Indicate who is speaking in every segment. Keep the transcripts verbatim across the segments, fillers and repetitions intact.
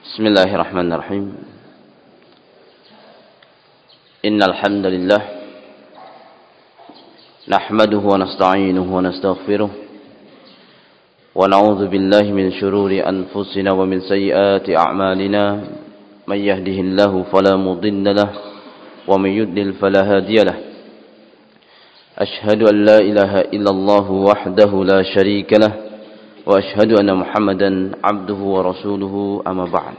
Speaker 1: Bismillahirrahmanirrahim. Innal hamdalillah nahmaduhu wa nasta'inuhu wa nastaghfiruh wa na'udzu billahi min shururi anfusina wa min sayyiati a'malina may yahdihillahu fala mudilla lahu wa may yudlil fala hadiya lahu. Ashhadu an la ilaha illallah wahdahu la syarika lahu wa ashhadu anna Muhammadan abduhu wa rasuluhu amma ba'd.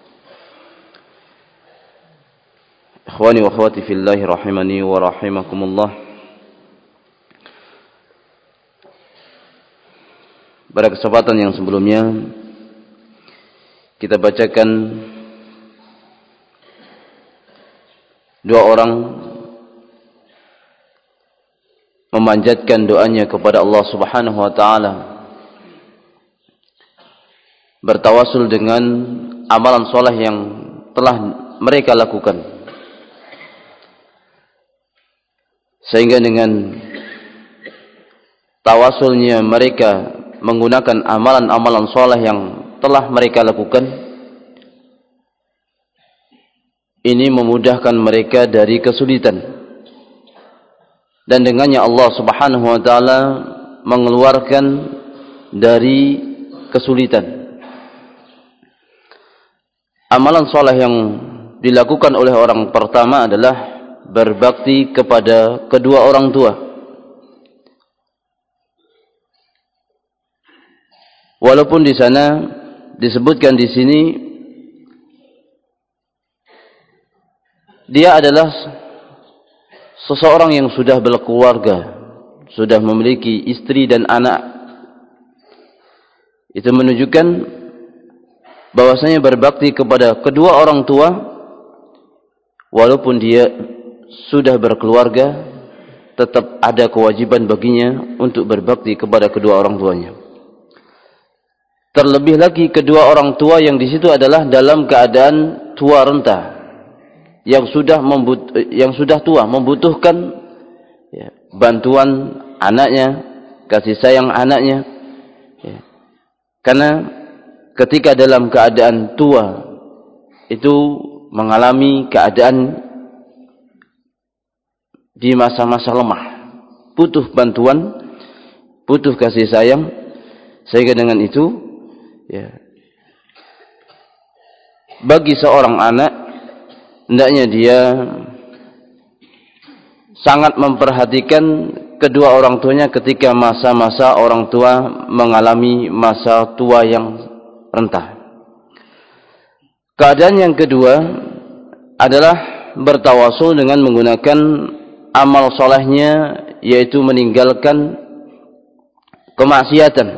Speaker 1: Ikhwani wa akhwati fillahi rahimani wa rahimakumullah. Pada kesempatan yang sebelumnya kita bacakan dua orang memanjatkan doanya kepada Allah Subhanahu wa taala, bertawasul dengan amalan soleh yang telah mereka lakukan, sehingga dengan tawasulnya mereka menggunakan amalan-amalan soleh yang telah mereka lakukan, ini memudahkan mereka dari kesulitan, dan dengannya Allah Subhanahu wa taala mengeluarkan dari kesulitan. Amalan soleh yang dilakukan oleh orang pertama adalah berbakti kepada kedua orang tua. Walaupun di sana disebutkan di sini dia adalah seseorang yang sudah berkeluarga, sudah memiliki istri dan anak. Itu menunjukkan bahwasanya berbakti kepada kedua orang tua walaupun dia sudah berkeluarga, tetap ada kewajiban baginya untuk berbakti kepada kedua orang tuanya. Terlebih lagi kedua orang tua yang di situ adalah dalam keadaan tua renta, yang sudah membut yang sudah tua, membutuhkan ya, bantuan anaknya, kasih sayang anaknya. Ya. Karena ketika dalam keadaan tua itu mengalami keadaan di masa-masa lemah, butuh bantuan, butuh kasih sayang, sehingga dengan itu ya, bagi seorang anak hendaknya dia sangat memperhatikan kedua orang tuanya ketika masa-masa orang tua mengalami masa tua yang renta. Keadaan yang kedua adalah bertawasul dengan menggunakan amal solehnya, yaitu meninggalkan kemaksiatan.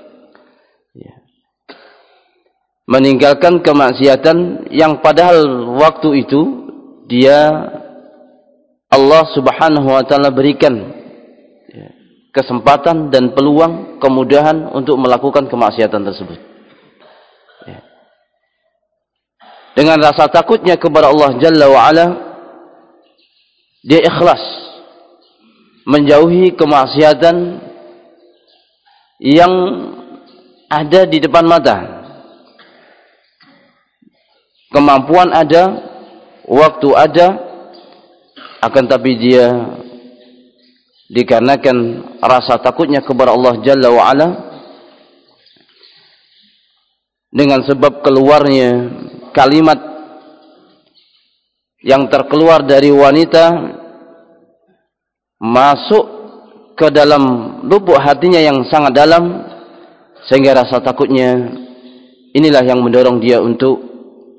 Speaker 1: Meninggalkan kemaksiatan yang padahal waktu itu dia Allah Subhanahu wa taala berikan kesempatan dan peluang, kemudahan untuk melakukan kemaksiatan tersebut. Dengan rasa takutnya kepada Allah Jalla wa Ala, dia ikhlas menjauhi kemaksiatan yang ada di depan mata. Kemampuan ada, waktu ada, akan tapi dia dikarenakan rasa takutnya kepada Allah Jalla wa Ala, dengan sebab keluarnya kalimat yang terkeluar dari wanita masuk ke dalam lubuk hatinya yang sangat dalam, sehingga rasa takutnya inilah yang mendorong dia untuk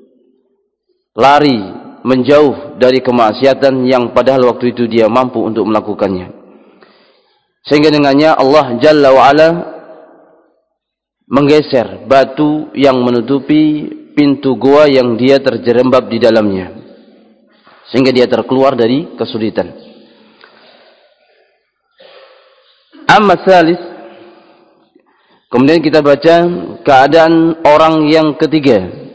Speaker 1: lari menjauh dari kemaksiatan yang padahal waktu itu dia mampu untuk melakukannya. Sehingga dengannya Allah Jalla wa Ala menggeser batu yang menutupi pintu gua yang dia terjerembab di dalamnya, sehingga dia terkeluar dari kesulitan. Amma tsalits, kemudian kita baca keadaan orang yang ketiga.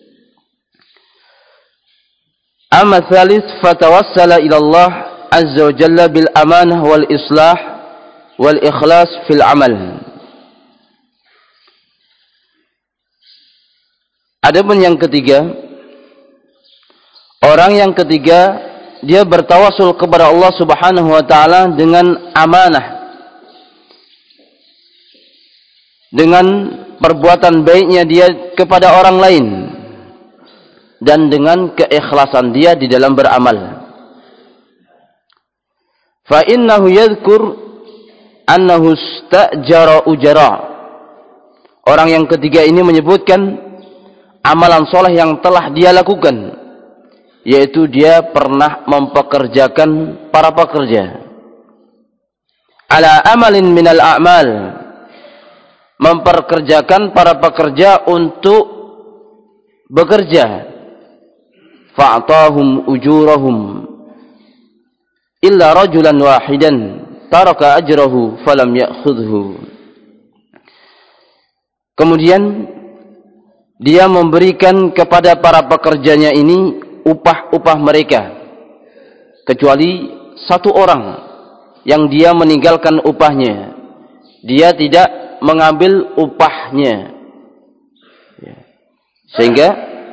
Speaker 1: Amma tsalits, fatawassala ila Allah azza wa jalla bil amanah wal islah wal ikhlas fil amal. Adapun yang ketiga, orang yang ketiga dia bertawasul kepada Allah Subhanahu wa taala dengan amanah, dengan perbuatan baiknya dia kepada orang lain, dan dengan keikhlasan dia di dalam beramal. Fa innahu yadhkur annahu istajara ujara. Orang yang ketiga ini menyebutkan amalan soleh yang telah dia lakukan, yaitu dia pernah mempekerjakan para pekerja. Ala amalin minal a'mal, memperkerjakan para pekerja untuk bekerja. Fa'atahum ujurahum illa rajulan wahidan taraka ajrahu falam ya'khudhu. Kemudian dia memberikan kepada para pekerjanya ini upah-upah mereka, kecuali satu orang yang dia meninggalkan upahnya, dia tidak mengambil upahnya, sehingga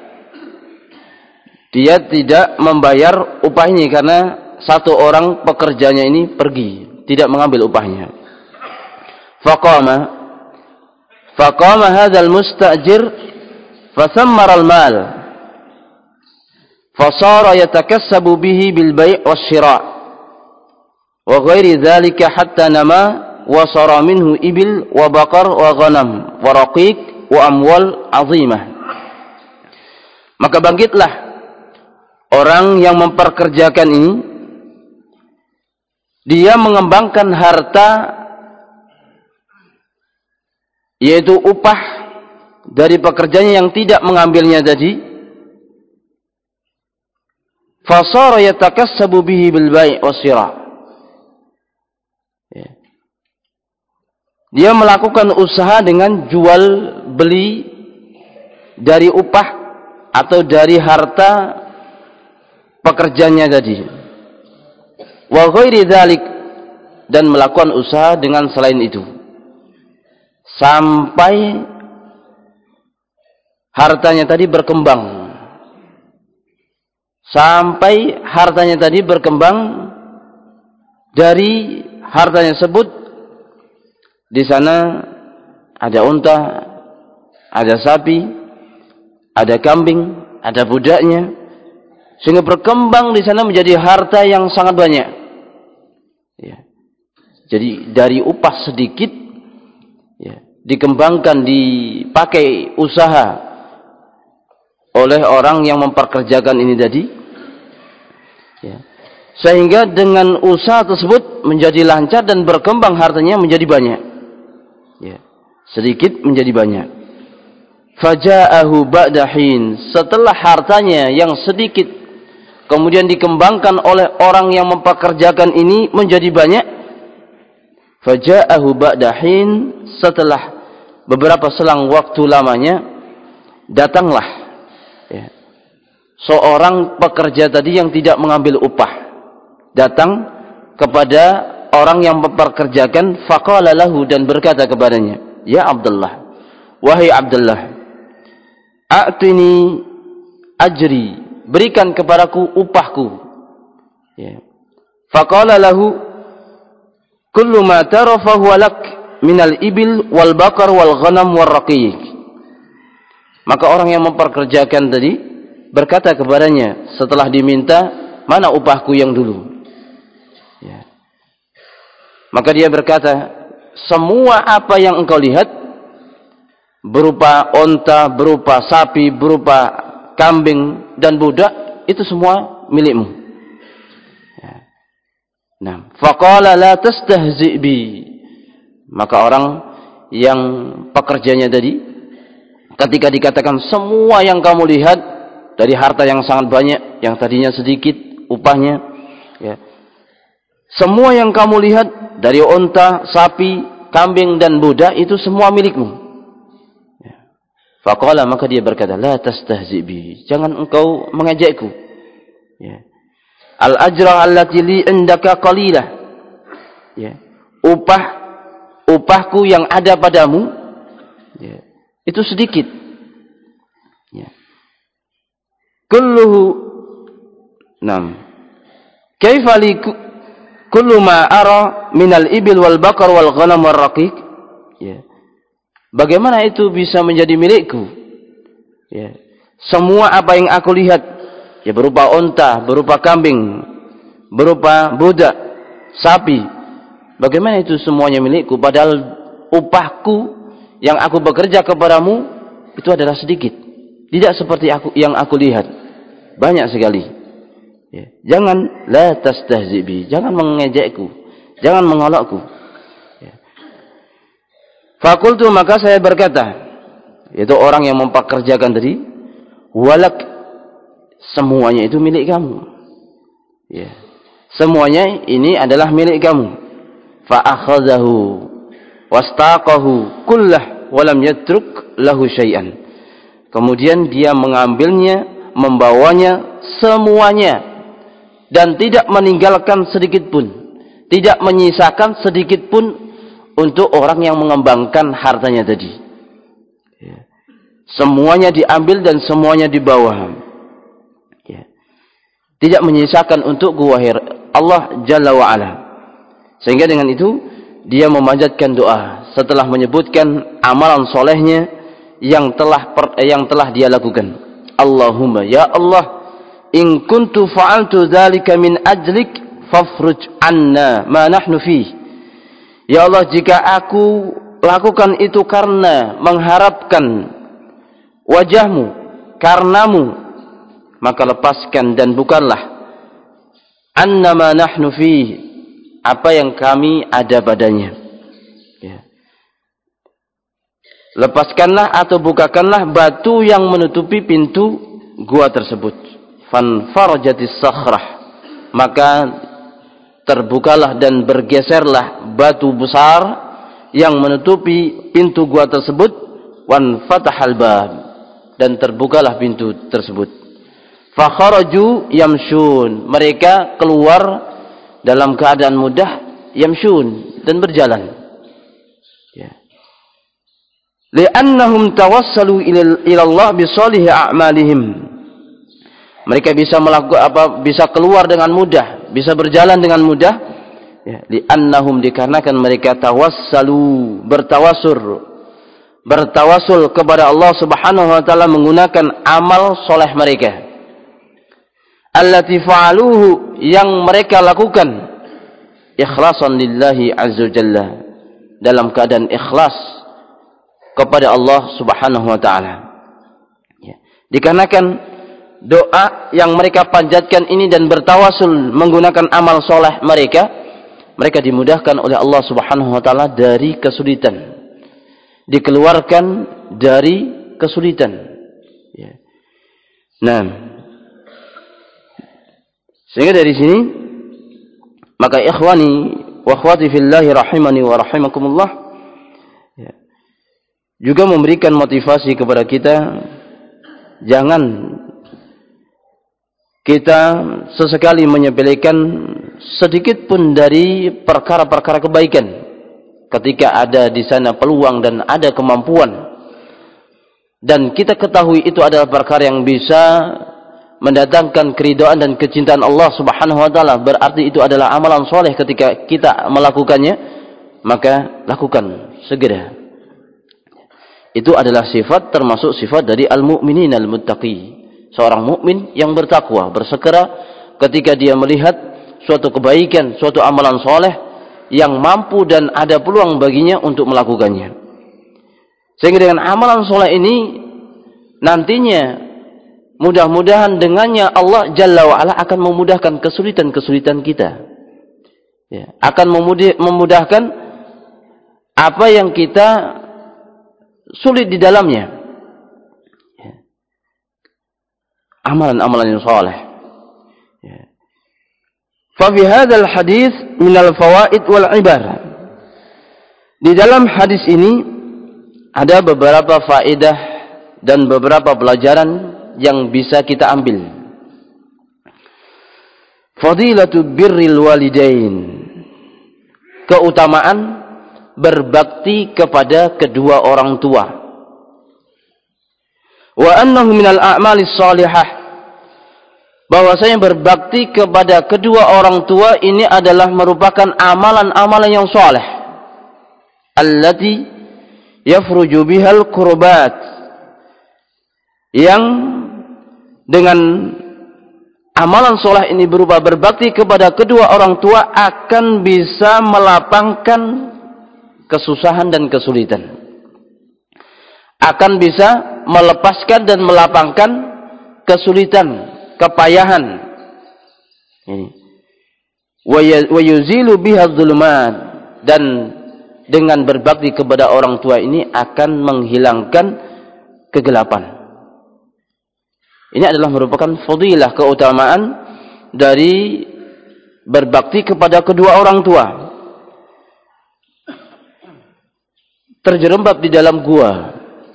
Speaker 1: dia tidak membayar upah ini karena satu orang pekerjanya ini pergi, tidak mengambil upahnya. Faqama faqama hadzal mustajir fasammara al-mal fasara yatakassabu bihi bil bai' wasyira' wa ghairi dzalika hatta nama wa sara minhu ibil wa baqar wa ghanam wa raqiq wa amwal azimah. Maka bangkitlah orang yang memperkerjakan ini, dia mengembangkan harta, yaitu upah dari pekerjanya yang tidak mengambilnya tadi. Fasara yatakassabu bihi bil bai' wasyira'. Dia melakukan usaha dengan jual beli dari upah atau dari harta pekerjanya tadi. Wa ghairi dzalik, dan melakukan usaha dengan selain itu, sampai hartanya tadi berkembang. Sampai hartanya tadi berkembang, dari hartanya tersebut di sana ada unta, ada sapi, ada kambing, ada budaknya, sehingga berkembang di sana menjadi harta yang sangat banyak. Ya. Jadi dari upah sedikit, ya, dikembangkan, dipakai usaha oleh orang yang memperkerjakan ini tadi, ya, sehingga dengan usaha tersebut menjadi lancar dan berkembang hartanya menjadi banyak, ya, sedikit menjadi banyak. Faja'ahu ba'da hin, setelah hartanya yang sedikit kemudian dikembangkan oleh orang yang mempekerjakan ini menjadi banyak. Faja'ahu ba'da hin, setelah beberapa selang waktu lamanya datanglah, ya, seorang pekerja tadi yang tidak mengambil upah, datang kepada orang yang mempekerjakan. Faqala lahu, dan berkata kepadanya, ya Abdullah, wahai Abdullah, a'tini ajri, berikan kepadaku upahku. Ya. Faqala lahu kullu ma tara fa huwa lak minal ibil wal baqar wal ghanam wal raqiq. Maka orang yang memperkerjakan tadi berkata kepadanya setelah diminta, mana upahku yang dulu? Ya. Maka dia berkata, semua apa yang engkau lihat berupa onta, berupa sapi, berupa kambing dan budak, itu semua milikmu. Ya. Nah, faqala la tastahzi bi. Maka orang yang pekerjanya tadi, ketika dikatakan semua yang kamu lihat dari harta yang sangat banyak, yang tadinya sedikit upahnya, ya, semua yang kamu lihat dari onta, sapi, kambing dan budak, itu semua milikmu. Faqala, maka dia berkata, la tastahzi bi, jangan engkau mengejekku. Ya. Al ajra allati li indaka qalilah. Ya. Upah upahku yang ada padamu, ya, itu sedikit. Ya.
Speaker 2: kulluhu nam kaifa li kullu ma ara minal ibil wal baqar wal ghanam wal raqiq, ya. Bagaimana itu bisa menjadi milikku? Ya. Semua apa yang aku lihat, ya, berupa unta, berupa kambing, berupa budak, sapi, bagaimana itu semuanya milikku? Padahal upahku yang aku bekerja kepadamu itu adalah sedikit. Tidak seperti aku yang aku lihat, banyak sekali. Ya. Jangan la tastahzi bi, jangan mengejekku, jangan mengolokku. Ya. Fakultu, maka saya berkata, yaitu orang yang mempekerjakan tadi, walak, semuanya itu milik kamu. Ya. Semuanya ini adalah milik kamu. Fa akhadhahu wastaqahu kullah wa lam yatruk lahu syai'an. Kemudian dia mengambilnya, membawanya semuanya dan tidak meninggalkan sedikit pun, tidak menyisakan sedikit pun untuk orang yang mengembangkan hartanya tadi. Ya. Semuanya diambil dan semuanya dibawa. Ya. Tidak menyisakan untuk wahai Allah Jalla wa'ala. Sehingga dengan itu dia memanjatkan doa setelah menyebutkan amalan solehnya yang telah per, yang telah dia lakukan. Allahumma, ya Allah, in kuntu fa'altu dzalika min ajlik fafruj anna ma nahnu fihi. Ya Allah, jika aku lakukan itu karena mengharapkan wajahmu, karenamu, maka lepaskan dan bukanlah annama nahnu fihi, apa yang kami ada padanya. Ya. Lepaskanlah atau bukakanlah batu yang menutupi pintu gua tersebut. Fanfarajatis sakhrah, maka terbukalah dan bergeserlah batu besar yang menutupi pintu gua tersebut. Wan fatahal bab, dan terbukalah pintu tersebut. Fakharaju yamshun, mereka keluar dalam keadaan mudah, yamshun, dan berjalan. Ya. Li'annahum tawassalu ila Allah bi salihi a'malihim. Mereka bisa melakukan apa? Bisa keluar dengan mudah, bisa berjalan dengan mudah. Ya, li'annahum, dikarenakan mereka tawassalu, bertawassul, bertawassul kepada Allah Subhanahu wa taala menggunakan amal soleh mereka. Allati fa'aluhu, yang mereka lakukan ikhlasan lillahi azza jalla, dalam keadaan ikhlas kepada Allah Subhanahu wa taala. Ya. Dikarenakan doa yang mereka panjatkan ini dan bertawasul menggunakan amal soleh mereka, mereka dimudahkan oleh Allah Subhanahu wa taala dari kesulitan, dikeluarkan dari kesulitan. Ya. Nah, sehingga dari sini maka ikhwani wa akhwati fillahi rahimani wa rahimakumullah, ya, juga memberikan motivasi kepada kita, jangan kita sesekali menyepelekan sedikit pun dari perkara-perkara kebaikan ketika ada di sana peluang dan ada kemampuan, dan kita ketahui itu adalah perkara yang bisa mendatangkan keridhaan dan kecintaan Allah Subhanahu wa taala, berarti itu adalah amalan soleh. Ketika kita melakukannya, maka lakukan segera. Itu adalah sifat, termasuk sifat dari al-mu'minin al-muttaqi, seorang mukmin yang bertakwa, bersegera ketika dia melihat suatu kebaikan, suatu amalan soleh yang mampu dan ada peluang baginya untuk melakukannya. Sehingga dengan amalan soleh ini nantinya mudah-mudahan dengannya Allah Jalla wa'ala akan memudahkan kesulitan-kesulitan kita. Ya, akan memudahkan apa yang kita sulit di dalamnya. Amalan-amalan yang saleh. Ya. Fa fi hadzal hadis min al-fawaid wal ibar. Di dalam hadis ini ada beberapa faedah dan beberapa pelajaran yang bisa kita ambil. Fadilatu birril walidain, keutamaan berbakti kepada kedua orang tua. Wa annahu minal a'malis salihah, bahwasanya berbakti kepada kedua orang tua ini adalah merupakan amalan-amalan yang saleh allati yafruju bihal qurbat, yang dengan amalan saleh ini berupa berbakti kepada kedua orang tua akan bisa melapangkan kesusahan dan kesulitan, akan bisa melepaskan dan melapangkan kesulitan, kepayahan ini. Wa yuzilu biha dzulumat, dan dengan berbakti kepada orang tua ini akan menghilangkan kegelapan. Ini adalah merupakan fadilah, keutamaan dari berbakti kepada kedua orang tua. Terjerembab di dalam gua,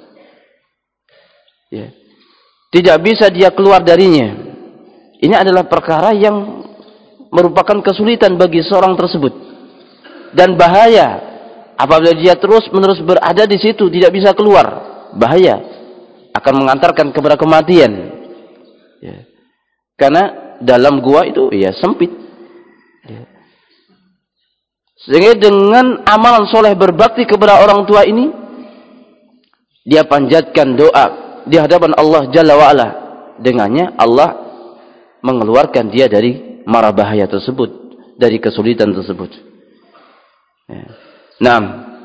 Speaker 2: ya, tidak bisa dia keluar darinya. Ini adalah perkara yang merupakan kesulitan bagi seorang tersebut dan bahaya apabila dia terus-menerus berada di situ tidak bisa keluar. Bahaya, akan mengantarkan kepada kematian. Ya. Karena dalam gua itu ya sempit. Ya. Sehingga dengan amalan soleh berbakti kepada orang tua ini, dia panjatkan doa di hadapan Allah Jalla wa'ala. Dengannya Allah mengeluarkan dia dari mara bahaya tersebut, dari kesulitan tersebut. Ya. Nah,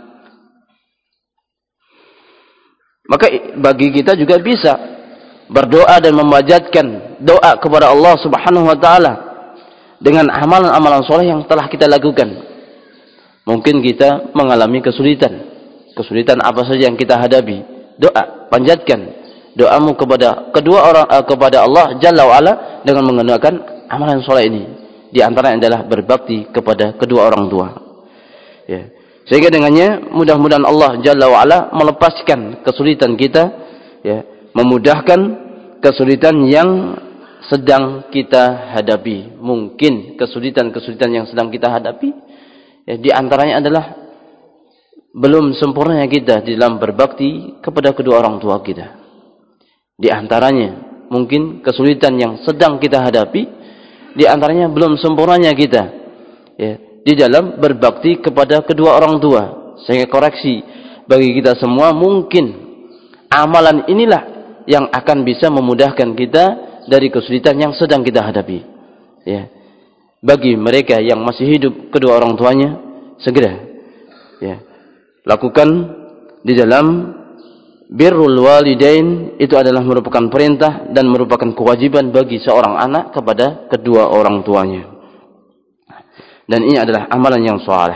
Speaker 2: maka bagi kita juga bisa berdoa dan memanjatkan doa kepada Allah Subhanahu wa taala dengan amalan-amalan soleh yang telah kita lakukan. Mungkin kita mengalami kesulitan. Kesulitan apa saja yang kita hadapi, doa, panjatkan doamu kepada kedua orang uh, kepada Allah Jalla wa Ala dengan menggunakan amalan soleh ini. Di antaranya adalah berbakti kepada kedua orang tua. Ya. Sehingga dengannya mudah-mudahan Allah Jalla wa Ala melepaskan kesulitan kita, ya, memudahkan kesulitan yang sedang kita hadapi. Mungkin kesulitan-kesulitan yang sedang kita hadapi, ya, di antaranya adalah belum sempurnanya kita di dalam berbakti kepada kedua orang tua kita. Di antaranya mungkin kesulitan yang sedang kita hadapi, di antaranya belum sempurnanya kita, ya, di dalam berbakti kepada kedua orang tua. Sehingga koreksi bagi kita semua, mungkin amalan inilah yang akan bisa memudahkan kita dari kesulitan yang sedang kita hadapi. Ya. Bagi mereka yang masih hidup kedua orang tuanya, segera, ya, lakukan di dalam birrul walidain. Itu adalah merupakan perintah dan merupakan kewajiban bagi seorang anak kepada kedua orang tuanya. Dan ini adalah amalan yang saleh.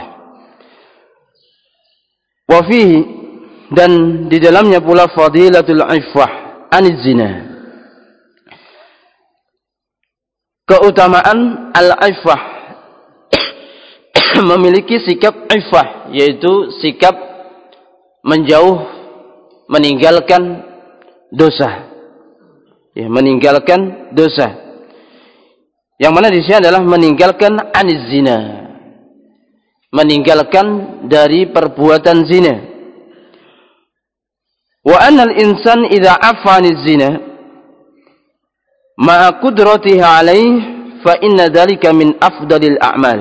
Speaker 2: Wa fihi, dan di dalamnya pula fadilatul iffah aniz zina. Keutamaan al-iffah, memiliki sikap iffah, yaitu sikap menjauh, meninggalkan dosa, ya, meninggalkan dosa. Yang mana di sini adalah meninggalkan aniz zina, meninggalkan dari perbuatan zina. Wa anal insan idza afa aniz zina ma'a qudratihi alaih fa inna dzalika min afdalil a'mal.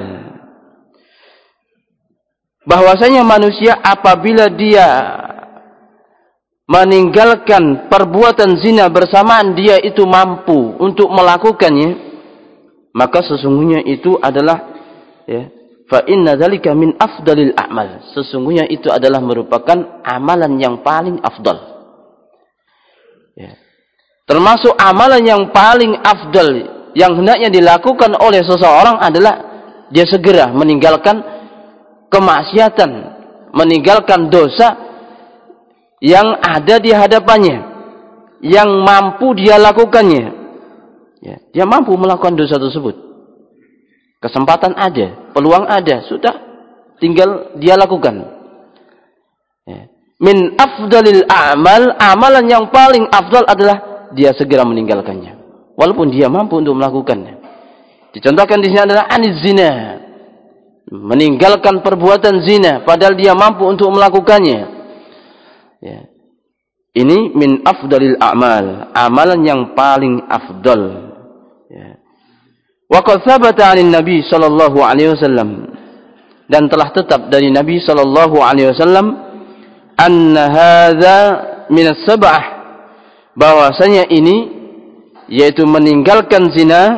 Speaker 2: Bahwasanya manusia apabila dia meninggalkan perbuatan zina bersamaan dia itu mampu untuk melakukannya, maka sesungguhnya itu adalah, ya, fa inna dzalika min afdalil a'mal. Sesungguhnya itu adalah merupakan amalan yang paling afdal. Ya. Termasuk amalan yang paling afdal yang hendaknya dilakukan oleh seseorang adalah dia segera meninggalkan kemaksiatan, meninggalkan dosa yang ada di hadapannya, yang mampu dia lakukannya. Ya, dia mampu melakukan dosa tersebut. Kesempatan ada, peluang ada, sudah tinggal dia lakukan. Ya. Min afdalil a'mal, amalan yang paling afdal adalah dia segera meninggalkannya, walaupun dia mampu untuk melakukannya. Dicontohkan di sini adalah aniz zina, meninggalkan perbuatan zina padahal dia mampu untuk melakukannya. Ya. Ini min afdalil a'mal, amalan yang paling afdal. Ya. Wa qad thabata 'anil Nabi sallallahu alaihi wasallam, dan telah tetap dari Nabi sallallahu alaihi wasallam, anna hadza min as-sab'ah, bahwasanya ini yaitu meninggalkan zina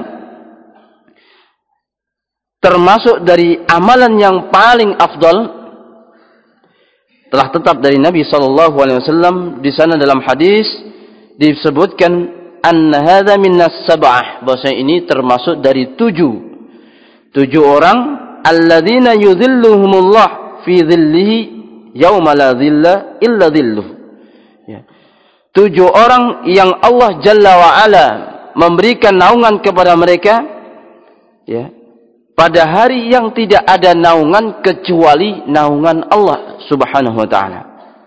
Speaker 2: termasuk dari amalan yang paling afdal. Telah tetap dari Nabi sallallahu alaihi wasallam di sana dalam hadis disebutkan anna hadza minas sab'ah, bahwasanya ini termasuk dari tujuh tujuh orang alladzina yudhilluhumullah fi dhillihi yauma la dhilla illa dhilluh, ya. Tujuh orang yang Allah Jalla wa Ala memberikan naungan kepada mereka, ya, pada hari yang tidak ada naungan kecuali naungan Allah Subhanahu wa taala.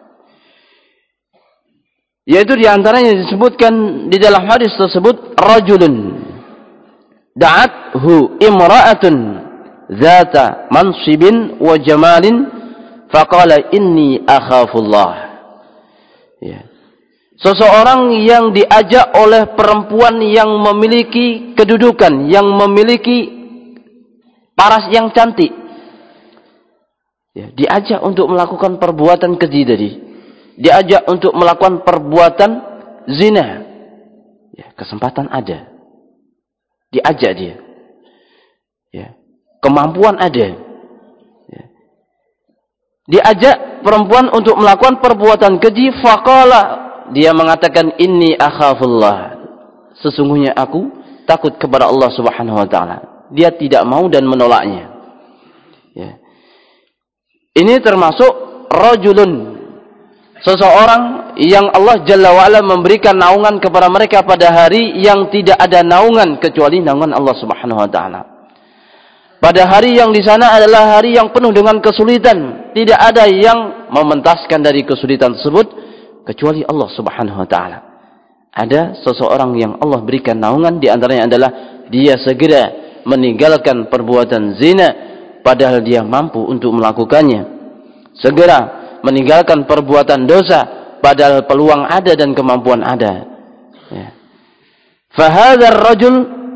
Speaker 2: Yaitu diantaranya disebutkan di dalam hadis tersebut, rajulun da'athu imra'atun zata mansibin wa jamalin faqala inni akhafullah, ya. Seseorang yang diajak oleh perempuan yang memiliki kedudukan, yang memiliki paras yang cantik, ya, diajak untuk melakukan perbuatan keji tadi, diajak untuk melakukan perbuatan zina, ya, kesempatan ada, diajak dia, ya, kemampuan ada, ya. Diajak perempuan untuk melakukan perbuatan keji, faqala, dia mengatakan inni akhafullah, sesungguhnya aku takut kepada Allah Subhanahu wa taala. Dia tidak mau dan menolaknya, ya. Ini termasuk rajulun, seseorang yang Allah Jalla wa'ala memberikan naungan kepada mereka pada hari yang tidak ada naungan kecuali naungan Allah Subhanahu wa taala. Pada hari yang di sana adalah hari yang penuh dengan kesulitan, tidak ada yang mementaskan dari kesulitan tersebut kecuali Allah Subhanahu wa taala. Ada seseorang yang Allah berikan naungan, di antaranya adalah dia segera meninggalkan perbuatan zina padahal dia mampu untuk melakukannya, segera meninggalkan perbuatan dosa padahal peluang ada dan kemampuan ada, ya. Fahadzal rajul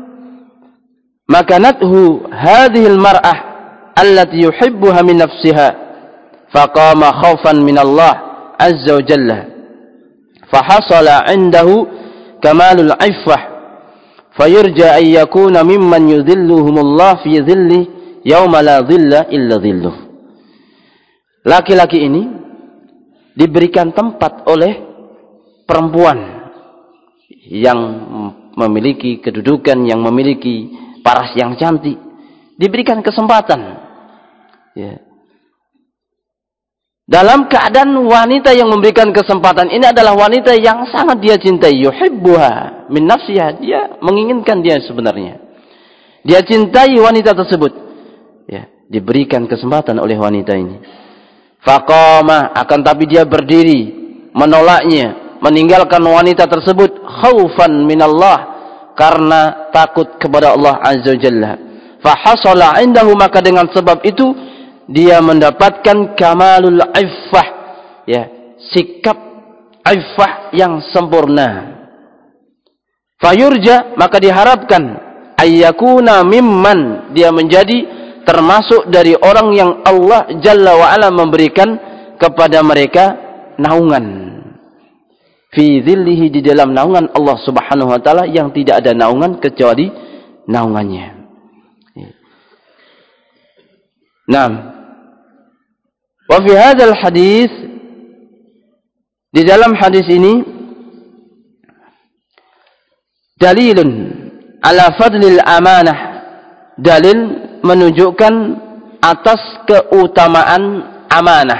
Speaker 2: makanathu hadhil mar'ah allati yuhibbuha min nafsiha faqama khaufan min Allah azza wa jalla fahasala 'indahu kamalul 'iffah fayurja an yakuna mimman yudhilluhumullah fi dhilli yauma la dhilla illa dhilluh. Laki-laki ini diberikan tempat oleh perempuan yang memiliki kedudukan, yang memiliki paras yang cantik, diberikan kesempatan, ya. Dalam keadaan wanita yang memberikan kesempatan ini adalah wanita yang sangat dia cintai, yuhibbuha min nafsiha, dia menginginkan dia sebenarnya, dia cintai wanita tersebut, ya, diberikan kesempatan oleh wanita ini. Faqama, akan tapi dia berdiri menolaknya, meninggalkan wanita tersebut, khaufan minallah, karena takut kepada Allah azza jalla. Fahasala 'indahu, maka dengan sebab itu dia mendapatkan kamalul iffah, ya, sikap iffah yang sempurna. Fayurja, maka diharapkan ayyakuna mimman, dia menjadi termasuk dari orang yang Allah Jalla wa Ala memberikan kepada mereka naungan fi dhillihi, di dalam naungan Allah Subhanahu wa taala yang tidak ada naungan kecuali naungannya. Naam. Wa fi hadzal hadis, di dalam hadis ini dalilun ala fadlil amanah, dalil menunjukkan atas keutamaan amanah,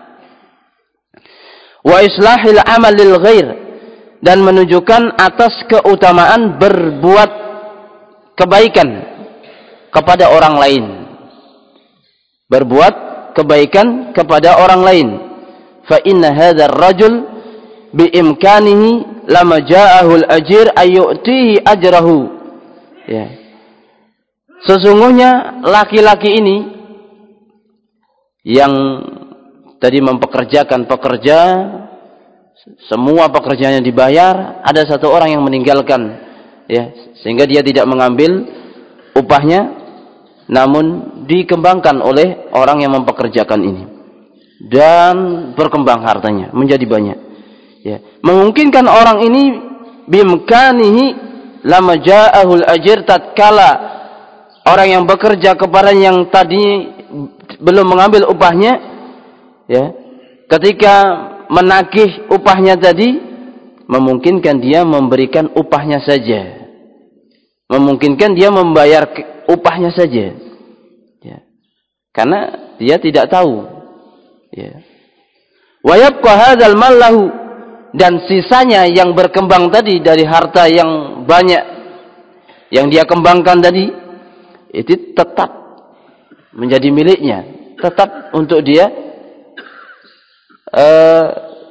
Speaker 2: wa islahil amal lil ghair, dan menunjukkan atas keutamaan berbuat kebaikan kepada orang lain, berbuat kebaikan kepada orang lain. Fa inna hadzal rajul bi imkanihi lama ja'ahu al-ajir ayyutihi ajrahu, ya. Sesungguhnya laki-laki ini yang tadi mempekerjakan pekerja, semua pekerjaannya dibayar, ada satu orang yang meninggalkan, ya, sehingga dia tidak mengambil upahnya, namun dikembangkan oleh orang yang mempekerjakan ini dan berkembang hartanya menjadi banyak. Ya, memungkinkan orang ini bimkanihi lama ja'ahul ajir, tatkala orang yang bekerja kepada yang tadi belum mengambil upahnya, ya, ketika menagih upahnya tadi, memungkinkan dia memberikan upahnya saja, memungkinkan dia membayar upahnya saja, ya, karena dia tidak tahu, ya. Wa yabqa hadzal mal lahu, dan sisanya yang berkembang tadi dari harta yang banyak yang dia kembangkan tadi, itu tetap menjadi miliknya, tetap untuk dia uh,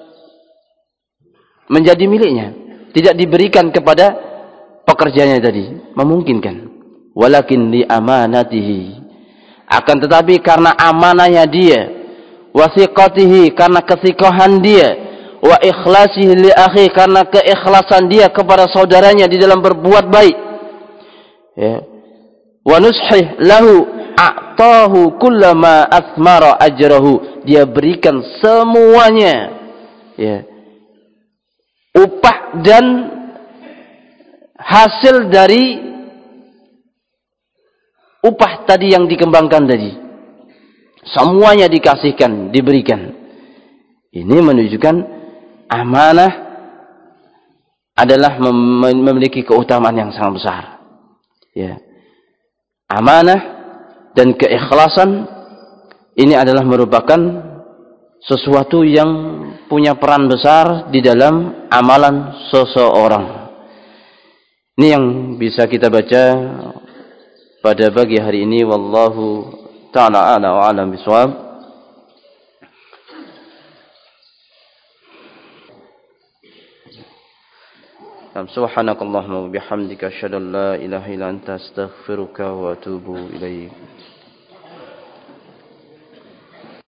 Speaker 2: menjadi miliknya, tidak diberikan kepada pekerjanya tadi, memungkinkan. Walakin li amanatihi, akan tetapi karena amanahnya dia, wasiqatihi, karena kesikohan dia, wa ikhlasihi li akhi, karena keikhlasan dia kepada saudaranya di dalam berbuat baik, ya, wa nushih lahu a'tahu kullama asmara ajrahu, dia berikan semuanya, ya, upah dan hasil dari upah tadi yang dikembangkan tadi, semuanya dikasihkan, diberikan. Ini menunjukkan amanah adalah mem memiliki keutamaan yang sangat besar, ya. Amanah dan keikhlasan ini adalah merupakan sesuatu yang punya peran besar di dalam amalan seseorang. Ini yang bisa kita baca pada pagi hari ini. Wallahu ta'ala a'la wa a'lam bishawab. Subhanakallahumma wa bihamdika asyhadu an la ilaha illa anta astaghfiruka wa atubu ilaik.